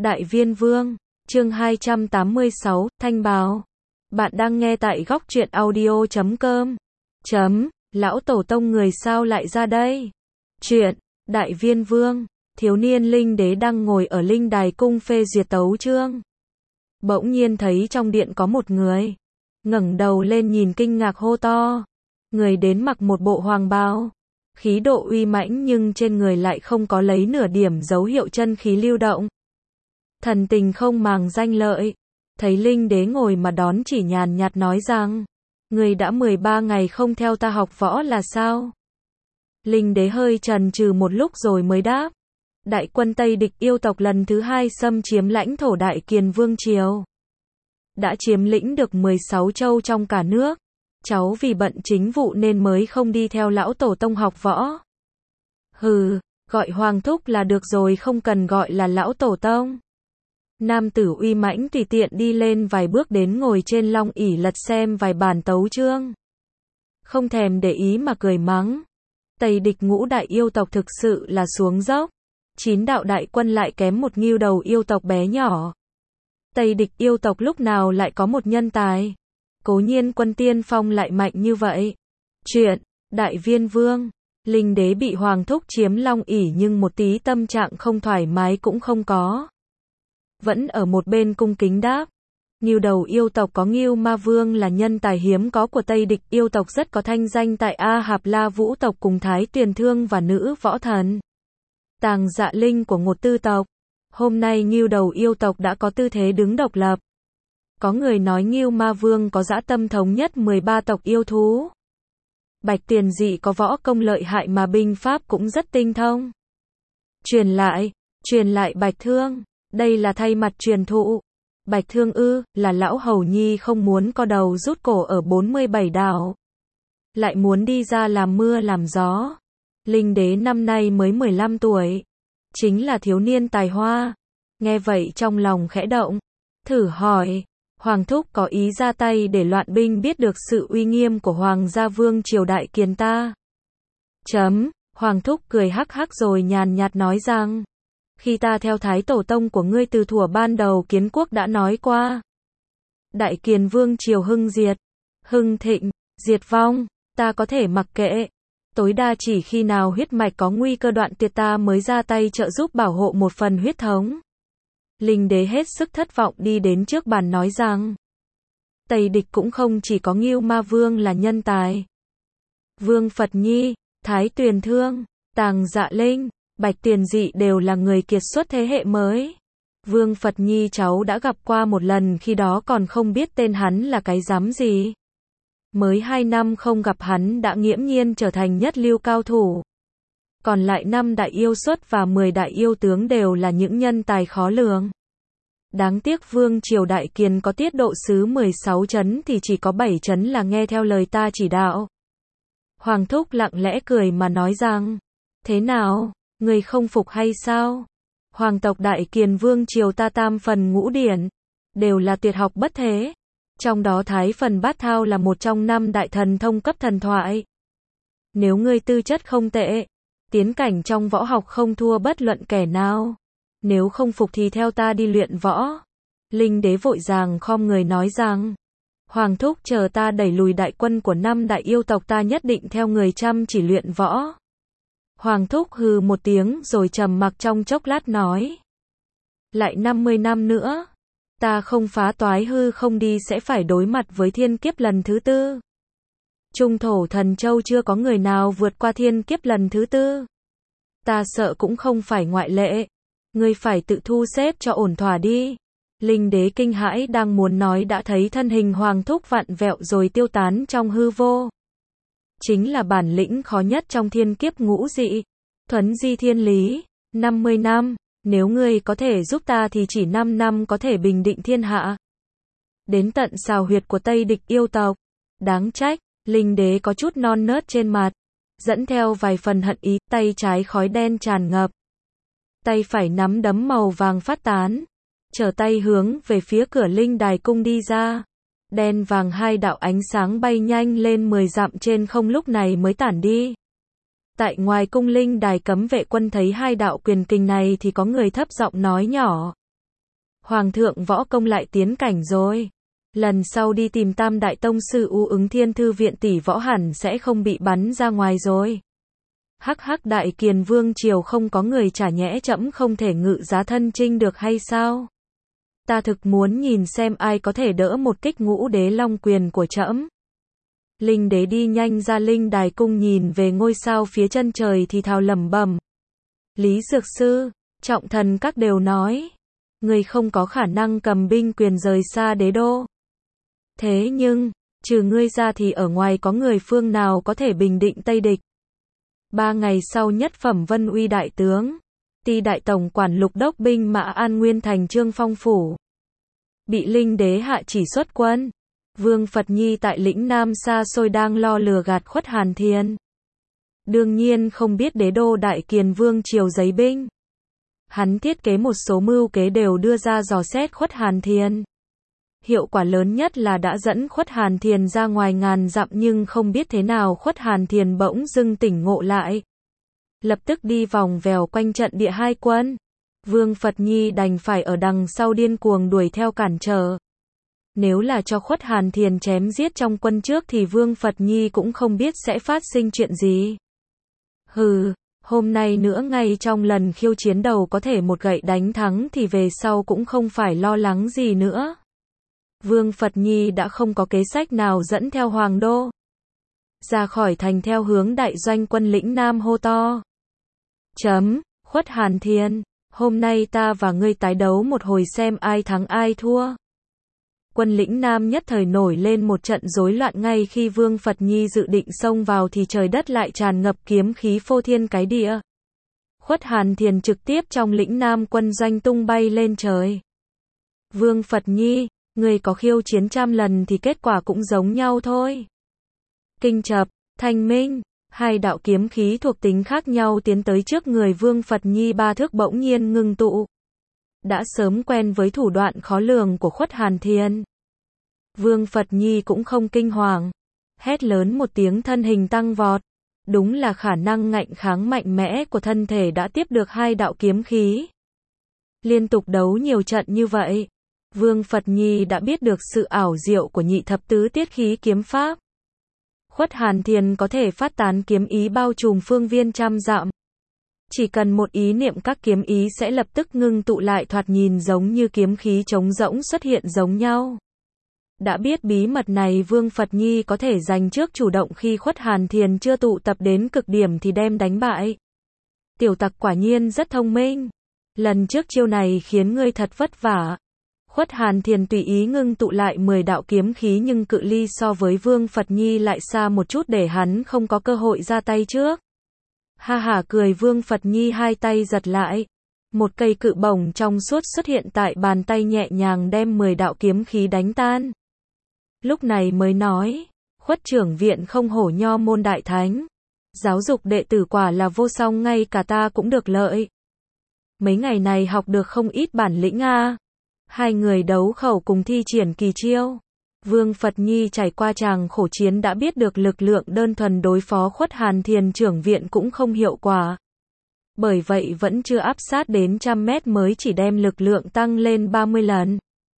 Đại Viên Vương, chương 286, Thanh Bào. Bạn đang nghe tại góc truyện audio.com. Lão Tổ Tông người sao lại ra đây? Chuyện, Đại Viên Vương, thiếu niên linh đế đang ngồi ở linh đài cung phê duyệt tấu chương. Bỗng nhiên thấy trong điện có một người. Ngẩng đầu lên nhìn kinh ngạc hô to. Người đến mặc một bộ hoàng bào. Khí độ uy mãnh nhưng trên người lại không có lấy nửa điểm dấu hiệu chân khí lưu động. Thần tình không màng danh lợi. Thấy linh đế ngồi mà đón chỉ nhàn nhạt nói rằng. Người đã 13 ngày không theo ta học võ là sao? Linh đế hơi chần chừ một lúc rồi mới đáp. Đại quân Tây địch yêu tộc lần thứ 2 xâm chiếm lãnh thổ Đại Kiền Vương Triều. Đã chiếm lĩnh được 16 châu trong cả nước. Cháu vì bận chính vụ nên mới không đi theo lão tổ tông học võ. Hừ, gọi Hoàng Thúc là được rồi, không cần gọi là lão tổ tông. Nam tử uy mãnh tùy tiện đi lên vài bước đến ngồi trên long ỷ lật xem vài bản tấu chương. Không thèm để ý mà cười mắng. Tây địch ngũ đại yêu tộc thực sự là xuống dốc. 9 đạo đại quân lại kém một nghêu đầu yêu tộc bé nhỏ. Tây địch yêu tộc lúc nào lại có một nhân tài. Cố nhiên quân tiên phong lại mạnh như vậy. Chuyện, Đại Viên Vương, linh đế bị Hoàng Thúc chiếm long ỷ nhưng một tí tâm trạng không thoải mái cũng không có. Vẫn ở một bên cung kính đáp. Nghêu đầu yêu tộc có Nghêu Ma Vương là nhân tài hiếm có của Tây địch yêu tộc, rất có thanh danh tại A Hạp La Vũ tộc cùng Thái Tuyền Thương và nữ võ thần Tàng Dạ Linh của Ngột Tư tộc. Hôm nay Nghêu đầu yêu tộc đã có tư thế đứng độc lập. Có người nói Nghêu Ma Vương có dã tâm thống nhất 13 tộc yêu thú. Bạch Tiền Dị có võ công lợi hại mà binh pháp cũng rất tinh thông. Truyền lại Bạch Thương. Đây là thay mặt truyền thụ. Bạch Thương ư, là lão hầu nhi không muốn co đầu rút cổ ở 47 đảo. Lại muốn đi ra làm mưa làm gió. Linh đế năm nay mới 15 tuổi. Chính là thiếu niên tài hoa. Nghe vậy trong lòng khẽ động. Thử hỏi, Hoàng Thúc có ý ra tay để loạn binh biết được sự uy nghiêm của Hoàng gia Vương triều Đại Kiền ta. Hoàng Thúc cười hắc hắc rồi nhàn nhạt nói rằng. Khi ta theo Thái Tổ Tông của ngươi từ thuở ban đầu kiến quốc đã nói qua. Đại Kiền Vương triều hưng diệt, hưng thịnh, diệt vong, ta có thể mặc kệ. Tối đa chỉ khi nào huyết mạch có nguy cơ đoạn tuyệt ta mới ra tay trợ giúp bảo hộ một phần huyết thống. Linh đế hết sức thất vọng đi đến trước bàn nói rằng. Tây địch cũng không chỉ có Nghêu Ma Vương là nhân tài. Vương Phật Nhi, Thái Tuyền Thương, Tàng Dạ Linh, Bạch Tiền Dị đều là người kiệt xuất thế hệ mới. Vương Phật Nhi cháu đã gặp qua một lần, khi đó còn không biết tên hắn là cái rắm gì. Mới 2 năm không gặp hắn đã nghiễm nhiên trở thành nhất lưu cao thủ. Còn lại 5 đại yêu xuất và 10 đại yêu tướng đều là những nhân tài khó lường. Đáng tiếc Vương triều Đại Kiền có tiết độ sứ 16 trấn thì chỉ có 7 trấn là nghe theo lời ta chỉ đạo. Hoàng Thúc lặng lẽ cười mà nói rằng. Thế nào? Người không phục hay sao? Hoàng tộc Đại Kiền Vương triều ta tam phần ngũ điển, đều là tuyệt học bất thế. Trong đó Thái phần bát thao là một trong 5 đại thần thông cấp thần thoại. Nếu ngươi tư chất không tệ, tiến cảnh trong võ học không thua bất luận kẻ nào. Nếu không phục thì theo ta đi luyện võ. Linh đế vội vàng khom người nói rằng. Hoàng Thúc chờ ta đẩy lùi đại quân của 5 đại yêu tộc ta nhất định theo người chăm chỉ luyện võ. Hoàng Thúc hừ một tiếng rồi trầm mặc trong chốc lát nói. Lại 50 năm nữa, ta không phá toái hư không đi sẽ phải đối mặt với thiên kiếp lần thứ 4. Trung thổ thần châu chưa có người nào vượt qua thiên kiếp lần thứ 4. Ta sợ cũng không phải ngoại lệ. Ngươi phải tự thu xếp cho ổn thỏa đi. Linh đế kinh hãi đang muốn nói đã thấy thân hình Hoàng Thúc vặn vẹo rồi tiêu tán trong hư vô. Chính là bản lĩnh khó nhất trong thiên kiếp ngũ dị. Thuấn di thiên lý. 50 năm, nếu ngươi có thể giúp ta thì chỉ 5 năm có thể bình định thiên hạ. Đến tận xào huyệt của Tây địch yêu tộc. Đáng trách, linh đế có chút non nớt trên mặt. Dẫn theo vài phần hận ý, tay trái khói đen tràn ngập. Tay phải nắm đấm màu vàng phát tán. Trở tay hướng về phía cửa linh đài cung đi ra. Đen vàng 2 đạo ánh sáng bay nhanh lên 10 dặm trên không lúc này mới tản đi. Tại ngoài cung linh đài cấm vệ quân thấy 2 đạo quyền kình này thì có người thấp giọng nói nhỏ. Hoàng thượng võ công lại tiến cảnh rồi. Lần sau đi tìm Tam Đại Tông Sư U Ứng Thiên Thư viện tỷ võ hẳn sẽ không bị bắn ra ngoài rồi. Hắc hắc, Đại Kiền Vương triều không có người chả nhẽ trẫm không thể ngự giá thân chinh được hay sao? Ta thực muốn nhìn xem ai có thể đỡ một kích Ngũ Đế Long Quyền của trẫm. Linh Đế đi nhanh ra linh đài cung nhìn về ngôi sao phía chân trời thì thào lẩm bẩm. Lý Dược Sư, Trọng Thần các đều nói, người không có khả năng cầm binh quyền rời xa đế đô. Thế nhưng, trừ ngươi ra thì ở ngoài có người phương nào có thể bình định Tây địch. 3 ngày sau, nhất phẩm Vân Uy đại tướng, Ti đại tổng quản lục đốc binh mã An Nguyên thành Trương Phong phủ, bị Linh Đế hạ chỉ xuất quân. Vương Phật Nhi tại lĩnh Nam xa xôi đang lo lừa gạt Khuất Hàn Thiên. Đương nhiên không biết đế đô Đại Kiền Vương triều giấy binh. Hắn thiết kế một số mưu kế đều đưa ra dò xét Khuất Hàn Thiên. Hiệu quả lớn nhất là đã dẫn Khuất Hàn Thiên ra ngoài ngàn dặm, nhưng không biết thế nào Khuất Hàn Thiên bỗng dưng tỉnh ngộ lại. Lập tức đi vòng vèo quanh trận địa hai quân. Vương Phật Nhi đành phải ở đằng sau điên cuồng đuổi theo cản trở. Nếu là cho Khuất Hàn Thiên chém giết trong quân trước thì Vương Phật Nhi cũng không biết sẽ phát sinh chuyện gì. Hừ, hôm nay nữa ngay trong lần khiêu chiến đầu có thể một gậy đánh thắng thì về sau cũng không phải lo lắng gì nữa. Vương Phật Nhi đã không có kế sách nào dẫn theo Hoàng đô. Ra khỏi thành theo hướng đại doanh quân lĩnh Nam hô to. Khuất Hàn Thiên, hôm nay ta và ngươi tái đấu một hồi xem ai thắng ai thua. Quân lĩnh Nam nhất thời nổi lên một trận rối loạn, ngay khi Vương Phật Nhi dự định xông vào thì trời đất lại tràn ngập kiếm khí phô thiên cái địa. Khuất Hàn Thiên trực tiếp trong lĩnh Nam quân doanh tung bay lên trời. Vương Phật Nhi, người có khiêu chiến 100 lần thì kết quả cũng giống nhau thôi. Kinh Chập, Thanh Minh, hai đạo kiếm khí thuộc tính khác nhau tiến tới trước người Vương Phật Nhi 3 thước bỗng nhiên ngưng tụ. Đã sớm quen với thủ đoạn khó lường của Khuất Hàn Thiên, Vương Phật Nhi cũng không kinh hoàng, hét lớn một tiếng, thân hình tăng vọt. Đúng là khả năng ngạnh kháng mạnh mẽ của thân thể đã tiếp được hai đạo kiếm khí. Liên tục đấu nhiều trận như vậy, Vương Phật Nhi đã biết được sự ảo diệu của nhị thập tứ tiết khí kiếm pháp. Khuất Hàn Thiên có thể phát tán kiếm ý bao trùm phương viên 100 dặm. Chỉ cần một ý niệm các kiếm ý sẽ lập tức ngưng tụ lại, thoạt nhìn giống như kiếm khí trống rỗng xuất hiện giống nhau. Đã biết bí mật này, Vương Phật Nhi có thể giành trước chủ động khi Khuất Hàn Thiên chưa tụ tập đến cực điểm thì đem đánh bại. Tiểu tặc quả nhiên rất thông minh. Lần trước chiêu này khiến ngươi thật vất vả. Khuất Hàn Thiên tùy ý ngưng tụ lại 10 đạo kiếm khí, nhưng cự ly so với Vương Phật Nhi lại xa một chút để hắn không có cơ hội ra tay trước. Ha hả cười, Vương Phật Nhi hai tay giật lại. Một cây cự bổng trong suốt xuất hiện tại bàn tay, nhẹ nhàng đem 10 đạo kiếm khí đánh tan. Lúc này mới nói, Khuất trưởng viện không hổ nho môn đại thánh. Giáo dục đệ tử quả là vô song, ngay cả ta cũng được lợi. Mấy ngày này học được không ít bản lĩnh a. Hai người đấu khẩu cùng thi triển kỳ chiêu. Vương Phật Nhi trải qua tràng khổ chiến đã biết được lực lượng đơn thuần đối phó Khuất Hàn Thiên trưởng viện cũng không hiệu quả. Bởi vậy vẫn chưa áp sát đến 100 mét mới chỉ đem lực lượng tăng lên 30 lần.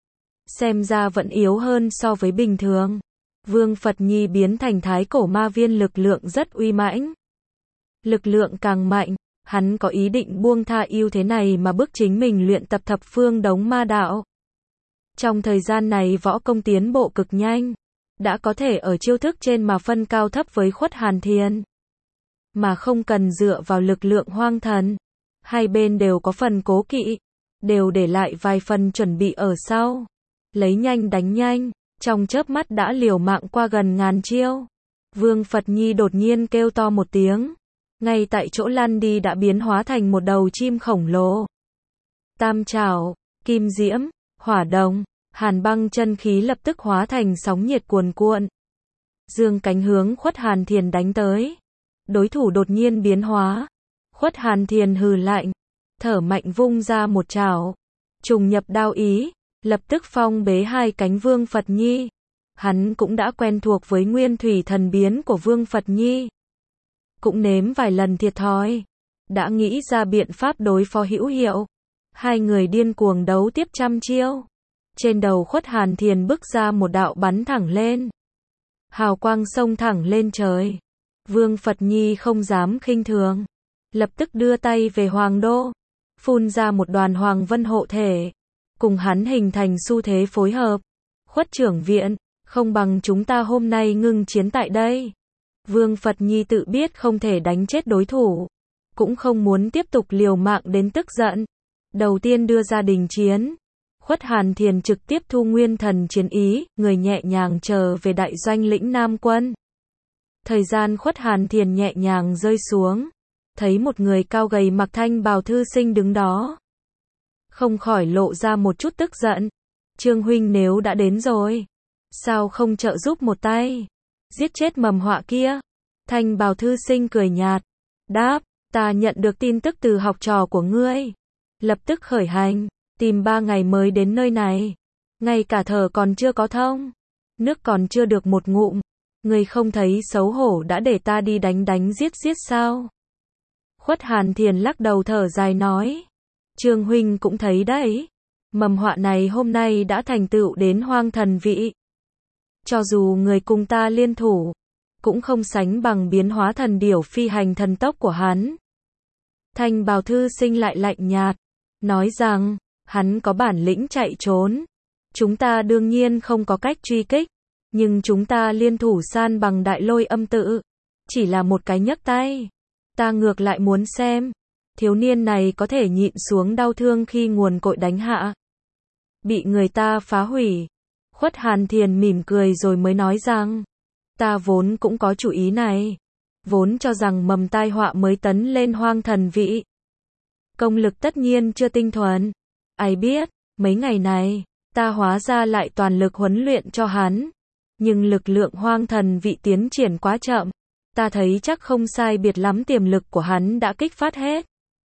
Xem ra vẫn yếu hơn so với bình thường. Vương Phật Nhi biến thành thái cổ ma viên, lực lượng rất uy mãnh. Lực lượng càng mạnh, hắn có ý định buông tha ưu thế này mà bức chính mình luyện tập thập phương đống ma đạo. Trong thời gian này võ công tiến bộ cực nhanh, đã có thể ở chiêu thức trên mà phân cao thấp với Khuất Hàn Thiên, mà không cần dựa vào lực lượng hoang thần. Hai bên đều có phần cố kỵ, đều để lại vài phần chuẩn bị ở sau. Lấy nhanh đánh nhanh, trong chớp mắt đã liều mạng qua gần ngàn chiêu. Vương Phật Nhi đột nhiên kêu to một tiếng, ngay tại chỗ lăn đi đã biến hóa thành một đầu chim khổng lồ. Tam trảo, kim diễm, hỏa đồng, hàn băng chân khí lập tức hóa thành sóng nhiệt cuồn cuộn. Dương cánh hướng Khuất Hàn Thiên đánh tới. Đối thủ đột nhiên biến hóa. Khuất Hàn Thiên hừ lạnh, thở mạnh vung ra một trảo. Trùng nhập đao ý, lập tức phong bế hai cánh Vương Phật Nhi. Hắn cũng đã quen thuộc với nguyên thủy thần biến của Vương Phật Nhi. Cũng nếm vài lần thiệt thòi. Đã nghĩ ra biện pháp đối phó hữu hiệu. Hai người điên cuồng đấu tiếp trăm chiêu. Trên đầu Khuất Hàn Thiền bức ra một đạo bắn thẳng lên. Hào quang xông thẳng lên trời. Vương Phật Nhi không dám khinh thường. Lập tức đưa tay về Hoàng Đô. Phun ra một đoàn Hoàng Vân hộ thể. Cùng hắn hình thành xu thế phối hợp. Khuất trưởng viện, không bằng chúng ta hôm nay ngưng chiến tại đây. Vương Phật Nhi tự biết không thể đánh chết đối thủ. Cũng không muốn tiếp tục liều mạng đến tức giận. Đầu tiên đưa ra đình chiến. Khuất Hàn Thiền trực tiếp thu nguyên thần chiến ý, người nhẹ nhàng trở về đại doanh lĩnh Nam quân. Thời gian Khuất Hàn Thiền nhẹ nhàng rơi xuống. Thấy một người cao gầy mặc thanh bào thư sinh đứng đó. Không khỏi lộ ra một chút tức giận. Trương huynh nếu đã đến rồi, sao không trợ giúp một tay, giết chết mầm họa kia? Thanh bào thư sinh cười nhạt, đáp, ta nhận được tin tức từ học trò của ngươi. Lập tức khởi hành, tìm 3 ngày mới đến nơi này. Ngay cả thở còn chưa có thông, nước còn chưa được một ngụm. Ngươi không thấy xấu hổ đã để ta đi đánh giết sao? Khuất Hàn Thiền lắc đầu thở dài nói, Trương huynh cũng thấy đấy. Mầm họa này hôm nay đã thành tựu đến hoang thần vị. Cho dù người cùng ta liên thủ, cũng không sánh bằng biến hóa thần điểu phi hành thần tốc của hắn. Thanh bào thư sinh lại lạnh nhạt, nói rằng, hắn có bản lĩnh chạy trốn. Chúng ta đương nhiên không có cách truy kích, nhưng chúng ta liên thủ san bằng Đại Lôi Âm Tự. Chỉ là một cái nhấc tay. Ta ngược lại muốn xem, thiếu niên này có thể nhịn xuống đau thương khi nguồn cội đánh hạ. Bị người ta phá hủy. Khuất Hàn Thiền mỉm cười rồi mới nói rằng, ta vốn cũng có chủ ý này. Vốn cho rằng mầm tai họa mới tấn lên hoang thần vị. Công lực tất nhiên chưa tinh thuần. Ai biết, mấy ngày này, ta hóa ra lại toàn lực huấn luyện cho hắn. Nhưng lực lượng hoang thần vị tiến triển quá chậm. Ta thấy chắc không sai biệt lắm tiềm lực của hắn đã kích phát hết.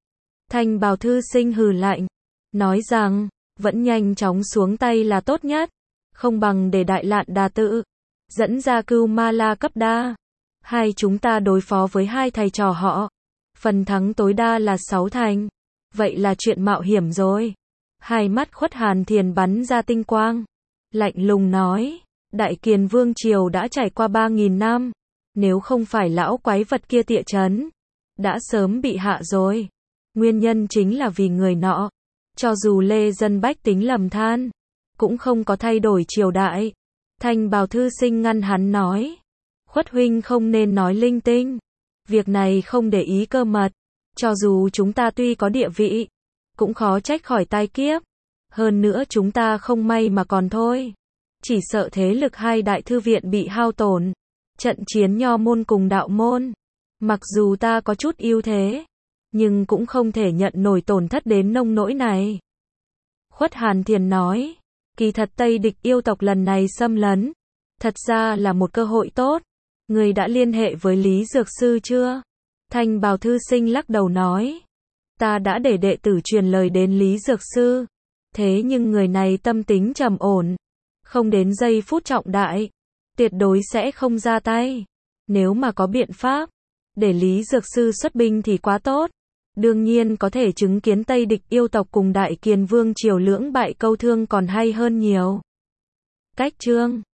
Thanh bào thư sinh hừ lạnh, nói rằng, vẫn nhanh chóng xuống tay là tốt nhất. Không bằng để Đại Lạn Đà Tự dẫn ra Cưu Ma La cấp đa. Hai chúng ta đối phó với hai thầy trò họ. Phần thắng tối đa là 6 thành. Vậy là chuyện mạo hiểm rồi. Hai mắt Khuất Hàn Thiền bắn ra tinh quang. Lạnh lùng nói, Đại Kiền Vương Triều đã trải qua 3.000 năm. Nếu không phải lão quái vật kia tịa chấn, đã sớm bị hạ rồi. Nguyên nhân chính là vì người nọ. Cho dù lê dân bách tính lầm than, cũng không có thay đổi triều đại. Thanh bào thư sinh ngăn hắn nói, Khuất huynh không nên nói linh tinh. Việc này không để ý cơ mật. Cho dù chúng ta tuy có địa vị, cũng khó trách khỏi tai kiếp. Hơn nữa chúng ta không may mà còn thôi. Chỉ sợ thế lực hai đại thư viện bị hao tổn. Trận chiến nho môn cùng đạo môn. Mặc dù ta có chút ưu thế, nhưng cũng không thể nhận nổi tổn thất đến nông nỗi này. Khuất Hàn Thiền nói, kỳ thật Tây địch yêu tộc lần này xâm lấn, thật ra là một cơ hội tốt. Người đã liên hệ với Lý Dược Sư chưa? Thanh bào thư sinh lắc đầu nói, ta đã để đệ tử truyền lời đến Lý Dược Sư. Thế nhưng người này tâm tính trầm ổn, không đến giây phút trọng đại, tuyệt đối sẽ không ra tay. Nếu mà có biện pháp để Lý Dược Sư xuất binh thì quá tốt. Đương nhiên có thể chứng kiến Tây địch yêu tộc cùng Đại Kiền Vương Triều lưỡng bại câu thương còn hay hơn nhiều. Cách chương